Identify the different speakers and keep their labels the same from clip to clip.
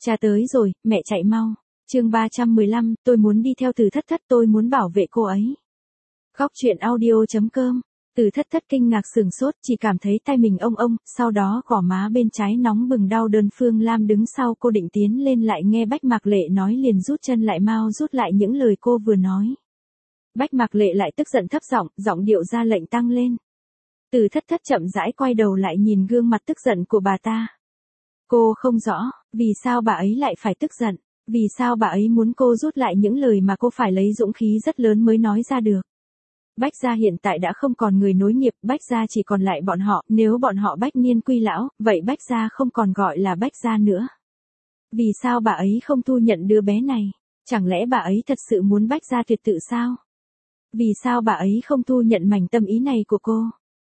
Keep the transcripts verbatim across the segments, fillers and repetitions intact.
Speaker 1: Cha tới rồi, mẹ chạy mau. Chương ba trăm mười lăm, tôi muốn đi theo Từ Thất Thất, tôi muốn bảo vệ cô ấy. Khóc chuyện audio chấm com. Từ Thất Thất kinh ngạc sửng sốt, chỉ cảm thấy tay mình ông ông, sau đó gò má bên trái nóng bừng đau đớn. Phương Lam đứng sau cô định tiến lên lại nghe Bách Mạc Lệ nói liền rút chân lại, mau rút lại những lời cô vừa nói. Bách Mạc Lệ lại tức giận thấp giọng, giọng điệu ra lệnh tăng lên. Từ Thất Thất chậm rãi quay đầu lại nhìn gương mặt tức giận của bà ta. Cô không rõ, vì sao bà ấy lại phải tức giận, vì sao bà ấy muốn cô rút lại những lời mà cô phải lấy dũng khí rất lớn mới nói ra được. Bách gia hiện tại đã không còn người nối nghiệp, Bách gia chỉ còn lại bọn họ, nếu bọn họ Bách niên quy lão, vậy Bách gia không còn gọi là Bách gia nữa. Vì sao bà ấy không thu nhận đứa bé này? Chẳng lẽ bà ấy thật sự muốn Bách gia tuyệt tự sao? Vì sao bà ấy không thu nhận mảnh tâm ý này của cô?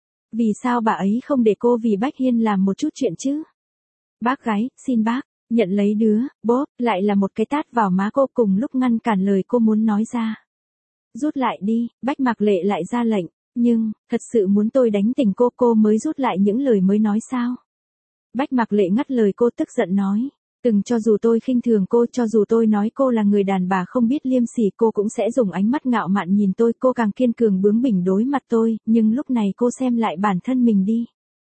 Speaker 1: Vì sao bà ấy không để cô vì Bách Hiên làm một chút chuyện chứ? Bác gái, xin bác, nhận lấy đứa, bốp, lại là một cái tát vào má cô cùng lúc ngăn cản lời cô muốn nói ra. Rút lại đi, Bách Mạc Lệ lại ra lệnh, nhưng, thật sự muốn tôi đánh tỉnh cô, cô mới rút lại những lời mới nói sao? Bách Mạc Lệ ngắt lời cô tức giận nói, từng cho dù tôi khinh thường cô, cho dù tôi nói cô là người đàn bà không biết liêm sỉ, cô cũng sẽ dùng ánh mắt ngạo mạn nhìn tôi, cô càng kiên cường bướng bỉnh đối mặt tôi, nhưng lúc này cô xem lại bản thân mình đi.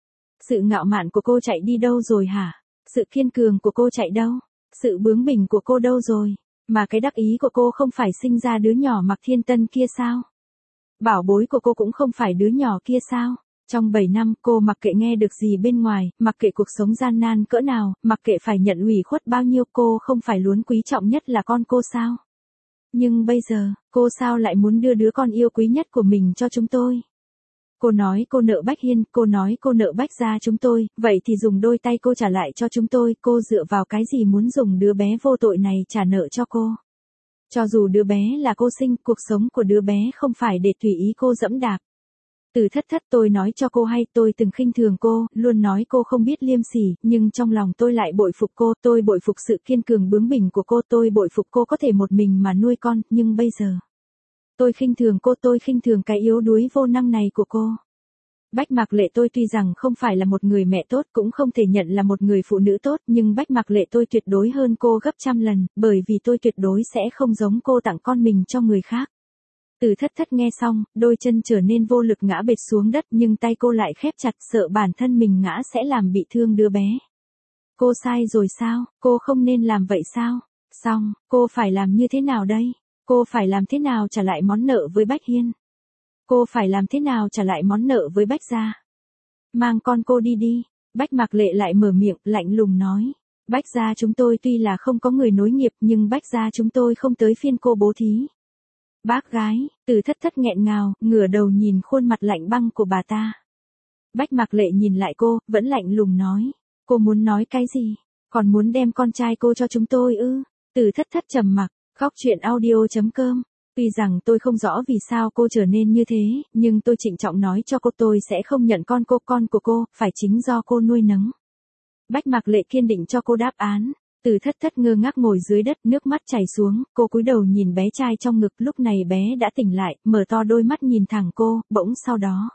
Speaker 1: Sự ngạo mạn của cô chạy đi đâu rồi hả? Sự kiên cường của cô chạy đâu? Sự bướng bỉnh của cô đâu rồi? Mà cái đắc ý của cô không phải sinh ra đứa nhỏ Mạc Thiên Tân kia sao? Bảo bối của cô cũng không phải đứa nhỏ kia sao? Trong bảy năm cô mặc kệ nghe được gì bên ngoài, mặc kệ cuộc sống gian nan cỡ nào, mặc kệ phải nhận ủy khuất bao nhiêu, cô không phải luôn quý trọng nhất là con cô sao? Nhưng bây giờ, cô sao lại muốn đưa đứa con yêu quý nhất của mình cho chúng tôi? Cô nói cô nợ Bách Hiên, cô nói cô nợ Bách gia chúng tôi, vậy thì dùng đôi tay cô trả lại cho chúng tôi, cô dựa vào cái gì muốn dùng đứa bé vô tội này trả nợ cho cô? Cho dù đứa bé là cô sinh, cuộc sống của đứa bé không phải để tùy ý cô dẫm đạp. Từ Thất Thất, tôi nói cho cô hay, tôi từng khinh thường cô, luôn nói cô không biết liêm sỉ, nhưng trong lòng tôi lại bội phục cô, tôi bội phục sự kiên cường bướng bỉnh của cô, tôi bội phục cô có thể một mình mà nuôi con, nhưng bây giờ tôi khinh thường cô, tôi khinh thường cái yếu đuối vô năng này của cô. Bách Mạc Lệ, tôi tuy rằng không phải là một người mẹ tốt, cũng không thể nhận là một người phụ nữ tốt, nhưng Bách Mạc Lệ tôi tuyệt đối hơn cô gấp trăm lần, bởi vì tôi tuyệt đối sẽ không giống cô tặng con mình cho người khác. Từ Thất Thất nghe xong, đôi chân trở nên vô lực ngã bệt xuống đất, nhưng tay cô lại khép chặt, sợ bản thân mình ngã sẽ làm bị thương đứa bé. Cô sai rồi sao? Cô không nên làm vậy sao? Xong, cô phải làm như thế nào đây? Cô phải làm thế nào trả lại món nợ với Bách Hiên? Cô phải làm thế nào trả lại món nợ với Bách gia? Mang con cô đi đi. Bách Mạc Lệ lại mở miệng, lạnh lùng nói. Bách gia chúng tôi tuy là không có người nối nghiệp, nhưng Bách gia chúng tôi không tới phiên cô bố thí. Bác gái, Từ Thất Thất nghẹn ngào, ngửa đầu nhìn khuôn mặt lạnh băng của bà ta. Bách Mạc Lệ nhìn lại cô, vẫn lạnh lùng nói. Cô muốn nói cái gì? Còn muốn đem con trai cô cho chúng tôi ư? Từ Thất Thất trầm mặc. Khóc chuyện audio chấm com. Tuy rằng tôi không rõ vì sao cô trở nên như thế, nhưng tôi trịnh trọng nói cho cô tôi sẽ không nhận con cô, con của cô, phải chính do cô nuôi nấng. Bách Mạc Lệ kiên định cho cô đáp án. Từ Thất Thất ngơ ngác ngồi dưới đất, nước mắt chảy xuống, cô cúi đầu nhìn bé trai trong ngực, lúc này bé đã tỉnh lại, mở to đôi mắt nhìn thẳng cô, bỗng sau đó.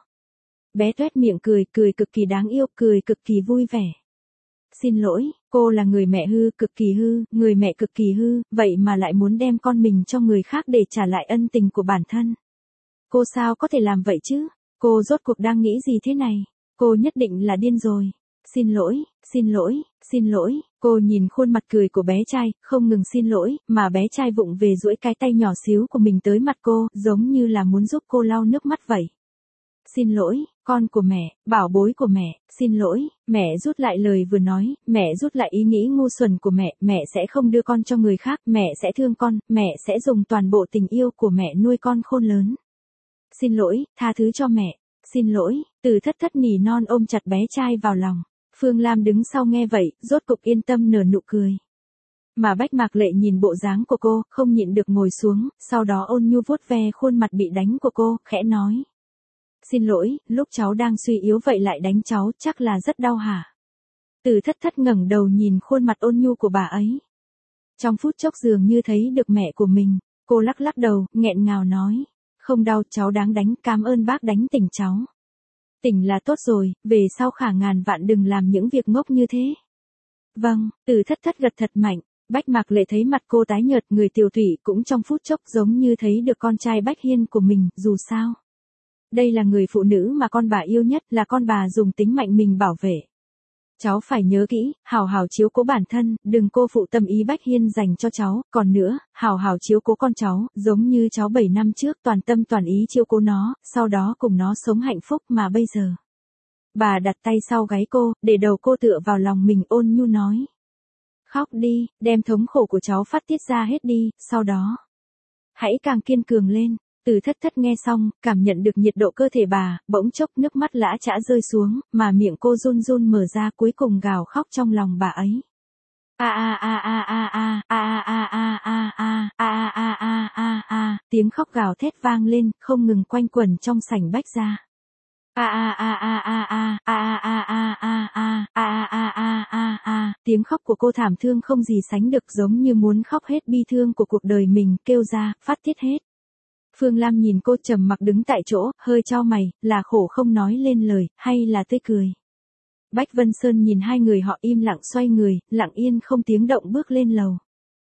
Speaker 1: Bé toét miệng cười, cười cực kỳ đáng yêu, cười cực kỳ vui vẻ. Xin lỗi, cô là người mẹ hư, cực kỳ hư, người mẹ cực kỳ hư, vậy mà lại muốn đem con mình cho người khác để trả lại ân tình của bản thân. Cô sao có thể làm vậy chứ? Cô rốt cuộc đang nghĩ gì thế này? Cô nhất định là điên rồi. Xin lỗi, xin lỗi, xin lỗi, cô nhìn khuôn mặt cười của bé trai, không ngừng xin lỗi, mà bé trai vụng về duỗi cái tay nhỏ xíu của mình tới mặt cô, giống như là muốn giúp cô lau nước mắt vậy. Xin lỗi, con của mẹ, bảo bối của mẹ, xin lỗi, mẹ rút lại lời vừa nói, mẹ rút lại ý nghĩ ngu xuẩn của mẹ, mẹ sẽ không đưa con cho người khác, mẹ sẽ thương con, mẹ sẽ dùng toàn bộ tình yêu của mẹ nuôi con khôn lớn. Xin lỗi, tha thứ cho mẹ, xin lỗi, Từ Thất Thất nỉ non ôm chặt bé trai vào lòng. Phương Lam đứng sau nghe vậy, rốt cục yên tâm nở nụ cười. Mà Bách Mạc Lệ nhìn bộ dáng của cô, không nhịn được ngồi xuống, sau đó ôn nhu vuốt ve khuôn mặt bị đánh của cô, khẽ nói. Xin lỗi, lúc cháu đang suy yếu vậy lại đánh cháu, chắc là rất đau hả? Từ Thất Thất ngẩng đầu nhìn khuôn mặt ôn nhu của bà ấy. Trong phút chốc dường như thấy được mẹ của mình, cô lắc lắc đầu, nghẹn ngào nói. Không đau, cháu đáng đánh, cảm ơn bác đánh tỉnh cháu. Tỉnh là tốt rồi, về sau khả ngàn vạn đừng làm những việc ngốc như thế. Vâng, Từ thất thất gật thật mạnh. Bách Mạc Lệ thấy mặt cô tái nhợt, người tiều tụy cũng trong phút chốc giống như thấy được con trai Bách Hiên của mình, dù sao. Đây là người phụ nữ mà con bà yêu nhất, là con bà dùng tính mạnh mình bảo vệ. Cháu phải nhớ kỹ, hào hào chiếu cố bản thân, đừng cô phụ tâm ý Bách Hiên dành cho cháu, còn nữa, hào hào chiếu cố con cháu, giống như cháu bảy năm trước toàn tâm toàn ý chiếu cố nó, sau đó cùng nó sống hạnh phúc mà bây giờ. Bà đặt tay sau gáy cô, để đầu cô tựa vào lòng mình ôn nhu nói. Khóc đi, đem thống khổ của cháu phát tiết ra hết đi, sau đó. Hãy càng kiên cường lên. Từ thất thất nghe xong, cảm nhận được nhiệt độ cơ thể bà, bỗng chốc nước mắt lã chã rơi xuống, mà miệng cô run run mở ra cuối cùng gào khóc trong lòng bà ấy. A a a a a a a a a a a a a a a a, tiếng khóc gào thét vang lên, không ngừng quanh quẩn trong sảnh Bách gia. A a a a a a a a a a a a a a a a, tiếng khóc của cô thảm thương không gì sánh được, giống như muốn khóc hết bi thương của cuộc đời mình, kêu ra, phát tiết hết. Phương Lam nhìn cô trầm mặc đứng tại chỗ, hơi chau mày, là khổ không nói lên lời, hay là tươi cười. Bách Vân Sơn nhìn hai người họ im lặng xoay người, lặng yên không tiếng động bước lên lầu.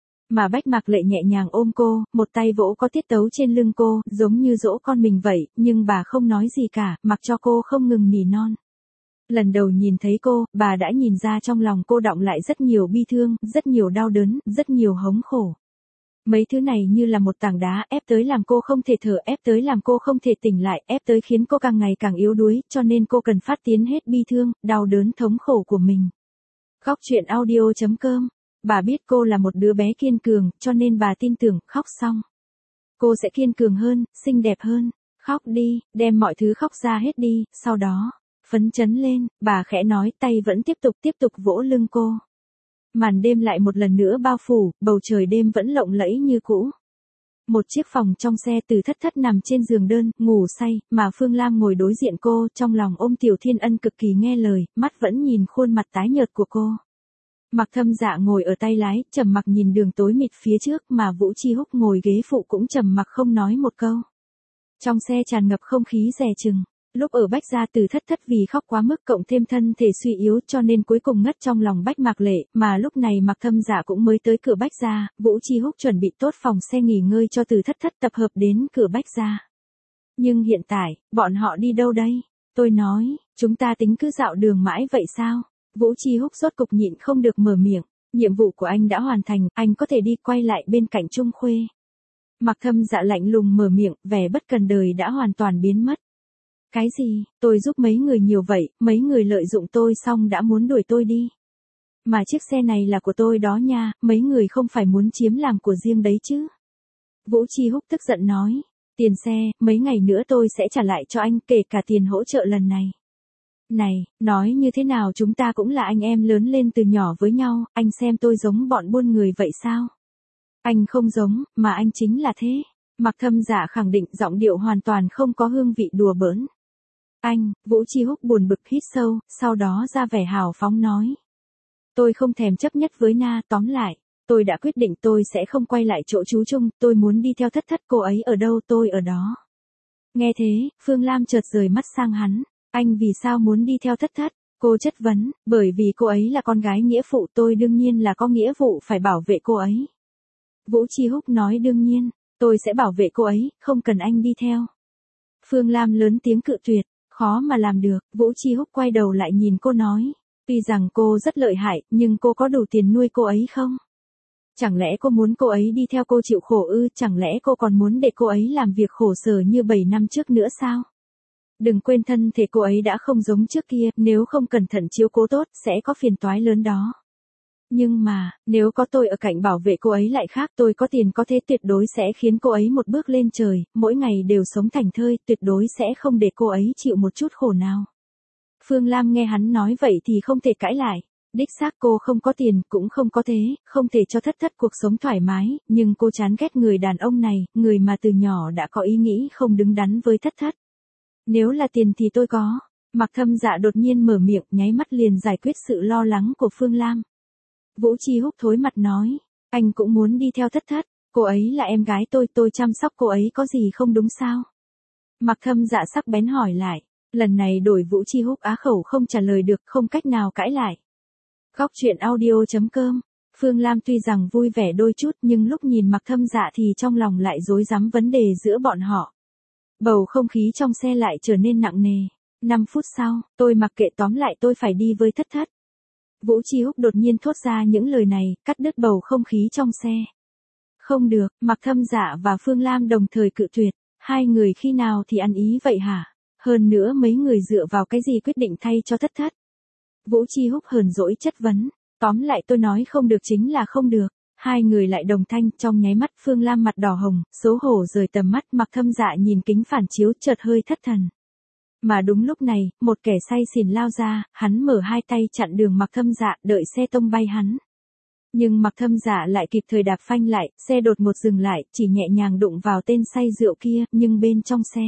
Speaker 1: Mà Bách Mạc Lệ nhẹ nhàng ôm cô, một tay vỗ có tiết tấu trên lưng cô, giống như dỗ con mình vậy, nhưng bà không nói gì cả, mặc cho cô không ngừng nỉ non. Lần đầu nhìn thấy cô, bà đã nhìn ra trong lòng cô đọng lại rất nhiều bi thương, rất nhiều đau đớn, rất nhiều hống khổ. Mấy thứ này như là một tảng đá ép tới làm cô không thể thở, ép tới làm cô không thể tỉnh lại, ép tới khiến cô càng ngày càng yếu đuối, cho nên cô cần phát tiến hết bi thương, đau đớn thống khổ của mình. Khóc chuyện audio chấm com. Bà biết cô là một đứa bé kiên cường, cho nên bà tin tưởng, khóc xong. Cô sẽ kiên cường hơn, xinh đẹp hơn. Khóc đi, đem mọi thứ khóc ra hết đi, sau đó, phấn chấn lên, bà khẽ nói, tay vẫn tiếp tục tiếp tục vỗ lưng cô. Màn đêm lại một lần nữa bao phủ, bầu trời đêm vẫn lộng lẫy như cũ. Một chiếc phòng trong xe, Từ thất thất nằm trên giường đơn, ngủ say, mà Phương Lam ngồi đối diện cô, trong lòng ôm Tiểu Thiên Ân cực kỳ nghe lời, mắt vẫn nhìn khuôn mặt tái nhợt của cô. Mặc Thâm Dạ ngồi ở tay lái, trầm mặc nhìn đường tối mịt phía trước, mà Vũ Chi Húc ngồi ghế phụ cũng trầm mặc không nói một câu. Trong xe tràn ngập không khí dè chừng. Lúc ở Bách gia, Từ thất thất vì khóc quá mức cộng thêm thân thể suy yếu cho nên cuối cùng ngất trong lòng Bách Mạc Lệ, mà lúc này Mặc Thâm Dạ cũng mới tới cửa Bách gia, Vũ Chi Húc chuẩn bị tốt phòng xe nghỉ ngơi cho Từ thất thất tập hợp đến cửa Bách gia. Nhưng hiện tại, bọn họ đi đâu đây? Tôi nói, chúng ta tính cứ dạo đường mãi vậy sao? Vũ Chi Húc rốt cục nhịn không được mở miệng, nhiệm vụ của anh đã hoàn thành, anh có thể đi quay lại bên cạnh Trung Khuê. Mặc Thâm Dạ lạnh lùng mở miệng, vẻ bất cần đời đã hoàn toàn biến mất. Cái gì, tôi giúp mấy người nhiều vậy, mấy người lợi dụng tôi xong đã muốn đuổi tôi đi. Mà chiếc xe này là của tôi đó nha, mấy người không phải muốn chiếm làm của riêng đấy chứ. Vũ Chi Húc tức giận nói, tiền xe, mấy ngày nữa tôi sẽ trả lại cho anh, kể cả tiền hỗ trợ lần này. Này, nói như thế nào chúng ta cũng là anh em lớn lên từ nhỏ với nhau, anh xem tôi giống bọn buôn người vậy sao? Anh không giống, mà anh chính là thế. Mặc Thâm Dạ khẳng định, giọng điệu hoàn toàn không có hương vị đùa bỡn. Anh, Vũ Chi Húc buồn bực hít sâu, sau đó ra vẻ hào phóng nói. Tôi không thèm chấp nhất với Na, tóm lại, tôi đã quyết định tôi sẽ không quay lại chỗ chú Trung, tôi muốn đi theo thất thất, cô ấy ở đâu tôi ở đó. Nghe thế, Phương Lam chợt rời mắt sang hắn, anh vì sao muốn đi theo thất thất? Cô chất vấn, bởi vì cô ấy là con gái nghĩa phụ, tôi đương nhiên là có nghĩa vụ phải bảo vệ cô ấy. Vũ Chi Húc nói đương nhiên, tôi sẽ bảo vệ cô ấy, không cần anh đi theo. Phương Lam lớn tiếng cự tuyệt. Khó mà làm được, Vũ Chi Húc quay đầu lại nhìn cô nói, tuy rằng cô rất lợi hại, nhưng cô có đủ tiền nuôi cô ấy không? Chẳng lẽ cô muốn cô ấy đi theo cô chịu khổ ư, chẳng lẽ cô còn muốn để cô ấy làm việc khổ sở như bảy năm trước nữa sao? Đừng quên thân thể cô ấy đã không giống trước kia, nếu không cẩn thận chiếu cố tốt, sẽ có phiền toái lớn đó. Nhưng mà, nếu có tôi ở cạnh bảo vệ cô ấy lại khác, tôi có tiền có thế tuyệt đối sẽ khiến cô ấy một bước lên trời, mỗi ngày đều sống thành thơi, tuyệt đối sẽ không để cô ấy chịu một chút khổ nào. Phương Lam nghe hắn nói vậy thì không thể cãi lại. Đích xác cô không có tiền, cũng không có thế, không thể cho thất thất cuộc sống thoải mái, nhưng cô chán ghét người đàn ông này, người mà từ nhỏ đã có ý nghĩ không đứng đắn với thất thất. Nếu là tiền thì tôi có. Mặc Thâm Dạ đột nhiên mở miệng, nháy mắt liền giải quyết sự lo lắng của Phương Lam. Vũ Chi Húc thối mặt nói, anh cũng muốn đi theo thất thất, cô ấy là em gái tôi, tôi chăm sóc cô ấy có gì không đúng sao? Mặc Thâm Dạ sắc bén hỏi lại, lần này đổi Vũ Chi Húc á khẩu không trả lời được, không cách nào cãi lại. Góc truyện audio.com. Phương Lam tuy rằng vui vẻ đôi chút nhưng lúc nhìn Mạc Thâm Dạ thì trong lòng lại rối rắm vấn đề giữa bọn họ. Bầu không khí trong xe lại trở nên nặng nề. năm phút sau, tôi mặc kệ tóm lại tôi phải đi với Thất Thất. Vũ Chi Húc đột nhiên thốt ra những lời này, cắt đứt bầu không khí trong xe. Không được, Mạc Thâm Dạ và Phương Lam đồng thời cự tuyệt. Hai người khi nào thì ăn ý vậy hả? Hơn nữa mấy người dựa vào cái gì quyết định thay cho Thất Thất? Vũ Chi Húc hờn dỗi chất vấn. Tóm lại tôi nói không được chính là không được. Hai người lại đồng thanh, trong nháy mắt Phương Lam mặt đỏ hồng, xấu hổ rời tầm mắt. Mạc Thâm Dạ nhìn kính phản chiếu chợt hơi thất thần. Mà đúng lúc này, một kẻ say xỉn lao ra, hắn mở hai tay chặn đường Mạc Thâm Dạ, đợi xe tông bay hắn. Nhưng Mạc Thâm Dạ lại kịp thời đạp phanh lại, xe đột ngột dừng lại, chỉ nhẹ nhàng đụng vào tên say rượu kia, nhưng bên trong xe.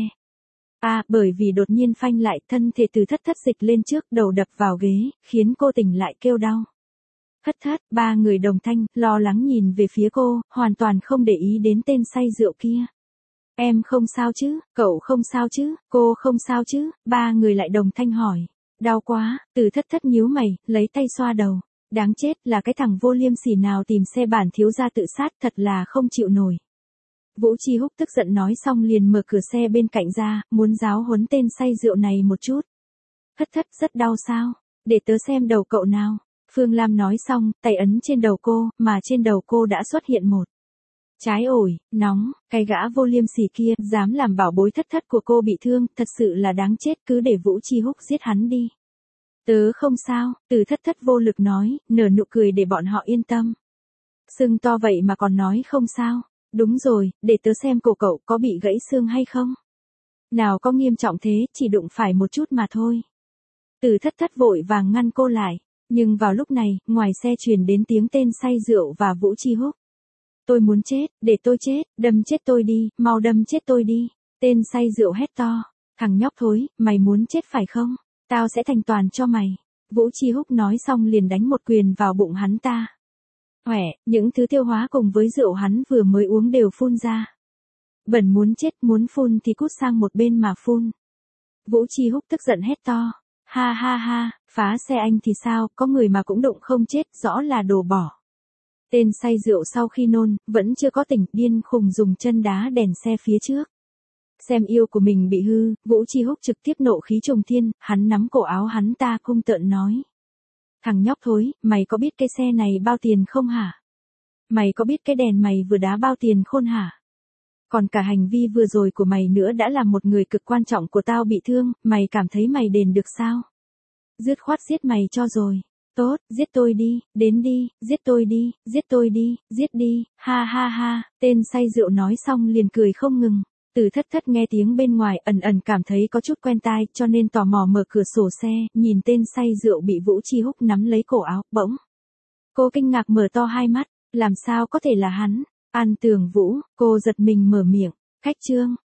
Speaker 1: À, bởi vì đột nhiên phanh lại, thân thể từ Thất Thất dịch lên trước, đầu đập vào ghế, khiến cô tỉnh lại kêu đau. Thất Thất, ba người đồng thanh, lo lắng nhìn về phía cô, hoàn toàn không để ý đến tên say rượu kia. Em không sao chứ, cậu không sao chứ, cô không sao chứ, ba người lại đồng thanh hỏi. Đau quá, từ Thất Thất nhíu mày, lấy tay xoa đầu. Đáng chết, là cái thằng vô liêm sỉ nào tìm xe bản thiếu gia tự sát, thật là không chịu nổi. Vũ Chi Húc tức giận nói xong liền mở cửa xe bên cạnh ra, muốn giáo huấn tên say rượu này một chút. Thất Thất, rất đau sao? Để tớ xem đầu cậu nào. Phương Lam nói xong, tay ấn trên đầu cô, mà trên đầu cô đã xuất hiện một trái ổi, nóng. Cái gã vô liêm sỉ kia, dám làm bảo bối Thất Thất của cô bị thương, thật sự là đáng chết, cứ để Vũ Chi Húc giết hắn đi. Tớ không sao, từ Thất Thất vô lực nói, nở nụ cười để bọn họ yên tâm. Sưng to vậy mà còn nói không sao. Đúng rồi, để tớ xem cổ cậu có bị gãy xương hay không. Nào có nghiêm trọng thế, chỉ đụng phải một chút mà thôi. Từ Thất Thất vội vàng ngăn cô lại. Nhưng vào lúc này, ngoài xe truyền đến tiếng tên say rượu và Vũ Chi Húc. Tôi muốn chết, để tôi chết, đâm chết tôi đi, mau đâm chết tôi đi. Tên say rượu hét to. Thằng nhóc thối, mày muốn chết phải không? Tao sẽ thành toàn cho mày. Vũ Chi Húc nói xong liền đánh một quyền vào bụng hắn ta. Hoẻ, những thứ tiêu hóa cùng với rượu hắn vừa mới uống đều phun ra. Bẩn muốn chết, muốn phun thì cút sang một bên mà phun. Vũ Chi Húc tức giận hét to. Ha ha ha, phá xe anh thì sao, có người mà cũng đụng không chết, rõ là đồ bỏ. Tên say rượu sau khi nôn, vẫn chưa có tỉnh, điên khùng dùng chân đá đèn xe phía trước. Xem yêu của mình bị hư, Vũ Chi Húc trực tiếp nộ khí trùng thiên, hắn nắm cổ áo hắn ta hung tợn nói. Thằng nhóc thối, mày có biết cái xe này bao tiền không hả? Mày có biết cái đèn mày vừa đá bao tiền khôn hả? Còn cả hành vi vừa rồi của mày nữa đã làm một người cực quan trọng của tao bị thương, mày cảm thấy mày đền được sao? Dứt khoát giết mày cho rồi. Tốt, giết tôi đi, đến đi, giết tôi đi, giết tôi đi, giết đi, ha ha ha, tên say rượu nói xong liền cười không ngừng. Từ Thất Thất nghe tiếng bên ngoài ẩn ẩn cảm thấy có chút quen tai cho nên tò mò mở cửa sổ xe, nhìn tên say rượu bị Vũ Chi Húc nắm lấy cổ áo, bỗng. Cô kinh ngạc mở to hai mắt, làm sao có thể là hắn? An Tường Vũ, cô giật mình mở miệng, khách trương,